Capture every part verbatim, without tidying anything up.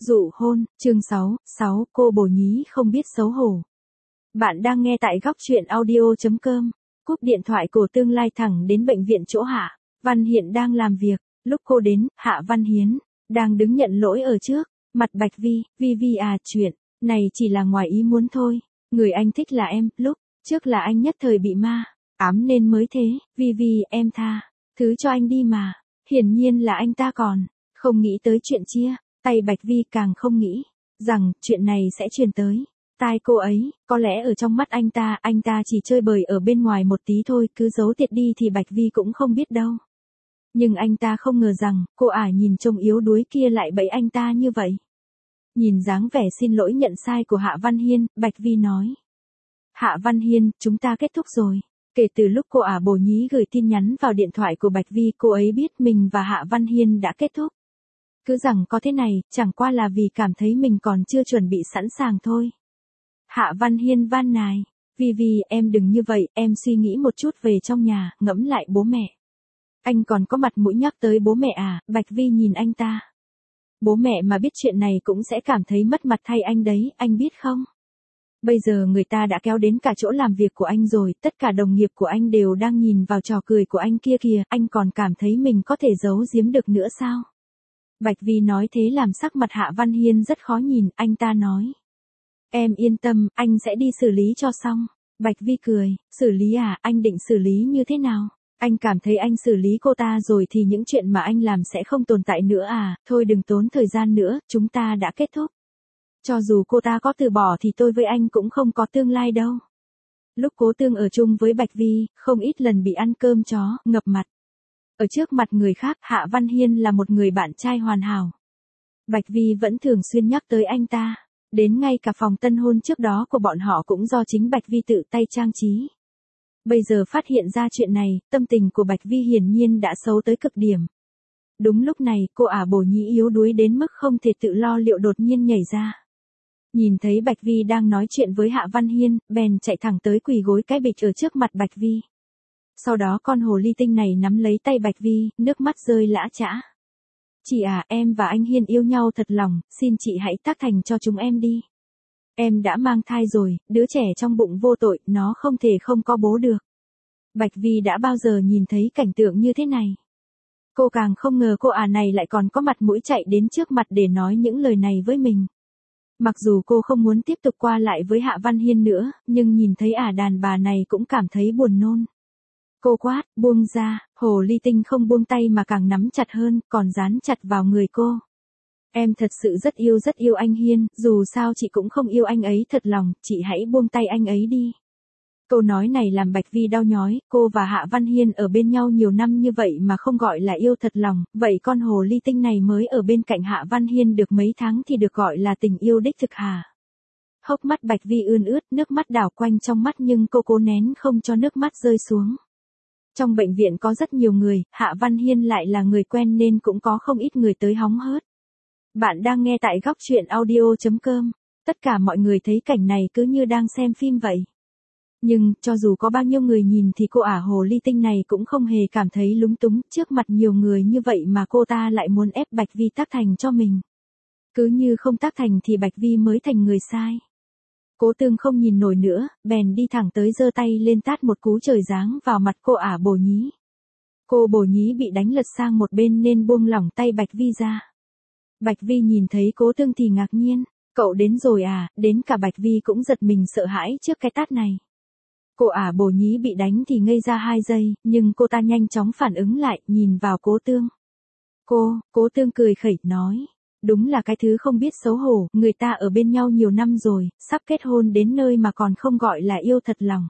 Dụ hôn, chương sáu, sáu, cô bồ nhí không biết xấu hổ. Bạn đang nghe tại góc truyện audio chấm com. Cúp điện thoại của Tương Lai thẳng đến bệnh viện chỗ Hạ Văn Hiện đang làm việc. Lúc cô đến, Hạ Văn Hiến đang đứng nhận lỗi ở trước mặt Bạch Vi. Vi Vi à, chuyện này chỉ là ngoài ý muốn thôi. Người anh thích là em, lúc trước là anh nhất thời bị ma ám nên mới thế. Vi Vi, em tha thứ cho anh đi mà. Hiển nhiên là anh ta còn không nghĩ tới chuyện chia tay. Bạch Vi càng không nghĩ rằng chuyện này sẽ truyền tới tai cô ấy. Có lẽ ở trong mắt anh ta, anh ta chỉ chơi bời ở bên ngoài một tí thôi, cứ giấu tiệt đi thì Bạch Vi cũng không biết đâu. Nhưng anh ta không ngờ rằng, cô ả nhìn trông yếu đuối kia lại bẫy anh ta như vậy. Nhìn dáng vẻ xin lỗi nhận sai của Hạ Văn Hiên, Bạch Vi nói. Hạ Văn Hiên, chúng ta kết thúc rồi. Kể từ lúc cô ả bồ nhí gửi tin nhắn vào điện thoại của Bạch Vi, cô ấy biết mình và Hạ Văn Hiên đã kết thúc. Cứ rằng có thế này, chẳng qua là vì cảm thấy mình còn chưa chuẩn bị sẵn sàng thôi. Hạ Văn Hiên van nài. Vi Vi, em đừng như vậy, em suy nghĩ một chút về trong nhà, ngẫm lại bố mẹ. Anh còn có mặt mũi nhắc tới bố mẹ à? Bạch Vi nhìn anh ta. Bố mẹ mà biết chuyện này cũng sẽ cảm thấy mất mặt thay anh đấy, anh biết không? Bây giờ người ta đã kéo đến cả chỗ làm việc của anh rồi, tất cả đồng nghiệp của anh đều đang nhìn vào trò cười của anh kia kìa, anh còn cảm thấy mình có thể giấu giếm được nữa sao? Bạch Vi nói thế làm sắc mặt Hạ Văn Hiên rất khó nhìn, anh ta nói. Em yên tâm, anh sẽ đi xử lý cho xong. Bạch Vi cười, xử lý à, anh định xử lý như thế nào? Anh cảm thấy anh xử lý cô ta rồi thì những chuyện mà anh làm sẽ không tồn tại nữa à, thôi đừng tốn thời gian nữa, chúng ta đã kết thúc. Cho dù cô ta có từ bỏ thì tôi với anh cũng không có tương lai đâu. Lúc Cố Tương ở chung với Bạch Vi, không ít lần bị ăn cơm chó, ngập mặt. Ở trước mặt người khác, Hạ Văn Hiên là một người bạn trai hoàn hảo. Bạch Vi vẫn thường xuyên nhắc tới anh ta. Đến ngay cả phòng tân hôn trước đó của bọn họ cũng do chính Bạch Vi tự tay trang trí. Bây giờ phát hiện ra chuyện này, tâm tình của Bạch Vi hiển nhiên đã xấu tới cực điểm. Đúng lúc này, cô ả bồ nhí yếu đuối đến mức không thể tự lo liệu đột nhiên nhảy ra. Nhìn thấy Bạch Vi đang nói chuyện với Hạ Văn Hiên, bèn chạy thẳng tới quỳ gối cái bịch ở trước mặt Bạch Vi. Sau đó con hồ ly tinh này nắm lấy tay Bạch Vi, nước mắt rơi lã chã. Chị à, em và anh Hiên yêu nhau thật lòng, xin chị hãy tác thành cho chúng em đi. Em đã mang thai rồi, đứa trẻ trong bụng vô tội, nó không thể không có bố được. Bạch Vi đã bao giờ nhìn thấy cảnh tượng như thế này. Cô càng không ngờ cô ả này lại còn có mặt mũi chạy đến trước mặt để nói những lời này với mình. Mặc dù cô không muốn tiếp tục qua lại với Hạ Văn Hiên nữa, nhưng nhìn thấy ả đàn bà này cũng cảm thấy buồn nôn. Cô quát, buông ra, hồ ly tinh không buông tay mà càng nắm chặt hơn, còn dán chặt vào người cô. Em thật sự rất yêu rất yêu anh Hiên, dù sao chị cũng không yêu anh ấy thật lòng, chị hãy buông tay anh ấy đi. Câu nói này làm Bạch Vi đau nhói, cô và Hạ Văn Hiên ở bên nhau nhiều năm như vậy mà không gọi là yêu thật lòng, vậy con hồ ly tinh này mới ở bên cạnh Hạ Văn Hiên được mấy tháng thì được gọi là tình yêu đích thực hả? Hốc mắt Bạch Vi ươn ướt, nước mắt đảo quanh trong mắt nhưng cô cố nén không cho nước mắt rơi xuống. Trong bệnh viện có rất nhiều người, Hạ Văn Hiên lại là người quen nên cũng có không ít người tới hóng hớt. Bạn đang nghe tại góc truyện audio chấm com. Tất cả mọi người thấy cảnh này cứ như đang xem phim vậy. Nhưng, cho dù có bao nhiêu người nhìn thì cô ả hồ ly tinh này cũng không hề cảm thấy lúng túng, trước mặt nhiều người như vậy mà cô ta lại muốn ép Bạch Vi tác thành cho mình. Cứ như không tác thành thì Bạch Vi mới thành người sai. Cố Tương không nhìn nổi nữa, bèn đi thẳng tới giơ tay lên tát một cú trời giáng vào mặt cô ả bồ nhí. Cô bồ nhí bị đánh lật sang một bên nên buông lỏng tay Bạch Vi ra. Bạch Vi nhìn thấy Cố Tương thì ngạc nhiên, cậu đến rồi à, đến cả Bạch Vi cũng giật mình sợ hãi trước cái tát này. Cô ả bồ nhí bị đánh thì ngây ra hai giây, nhưng cô ta nhanh chóng phản ứng lại, nhìn vào Cố Tương. Cô, Cố Tương cười khẩy, nói. Đúng là cái thứ không biết xấu hổ, người ta ở bên nhau nhiều năm rồi, sắp kết hôn đến nơi mà còn không gọi là yêu thật lòng.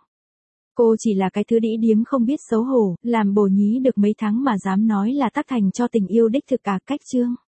Cô chỉ là cái thứ đĩ điếm không biết xấu hổ, làm bồ nhí được mấy tháng mà dám nói là tác thành cho tình yêu đích thực cả cách chương.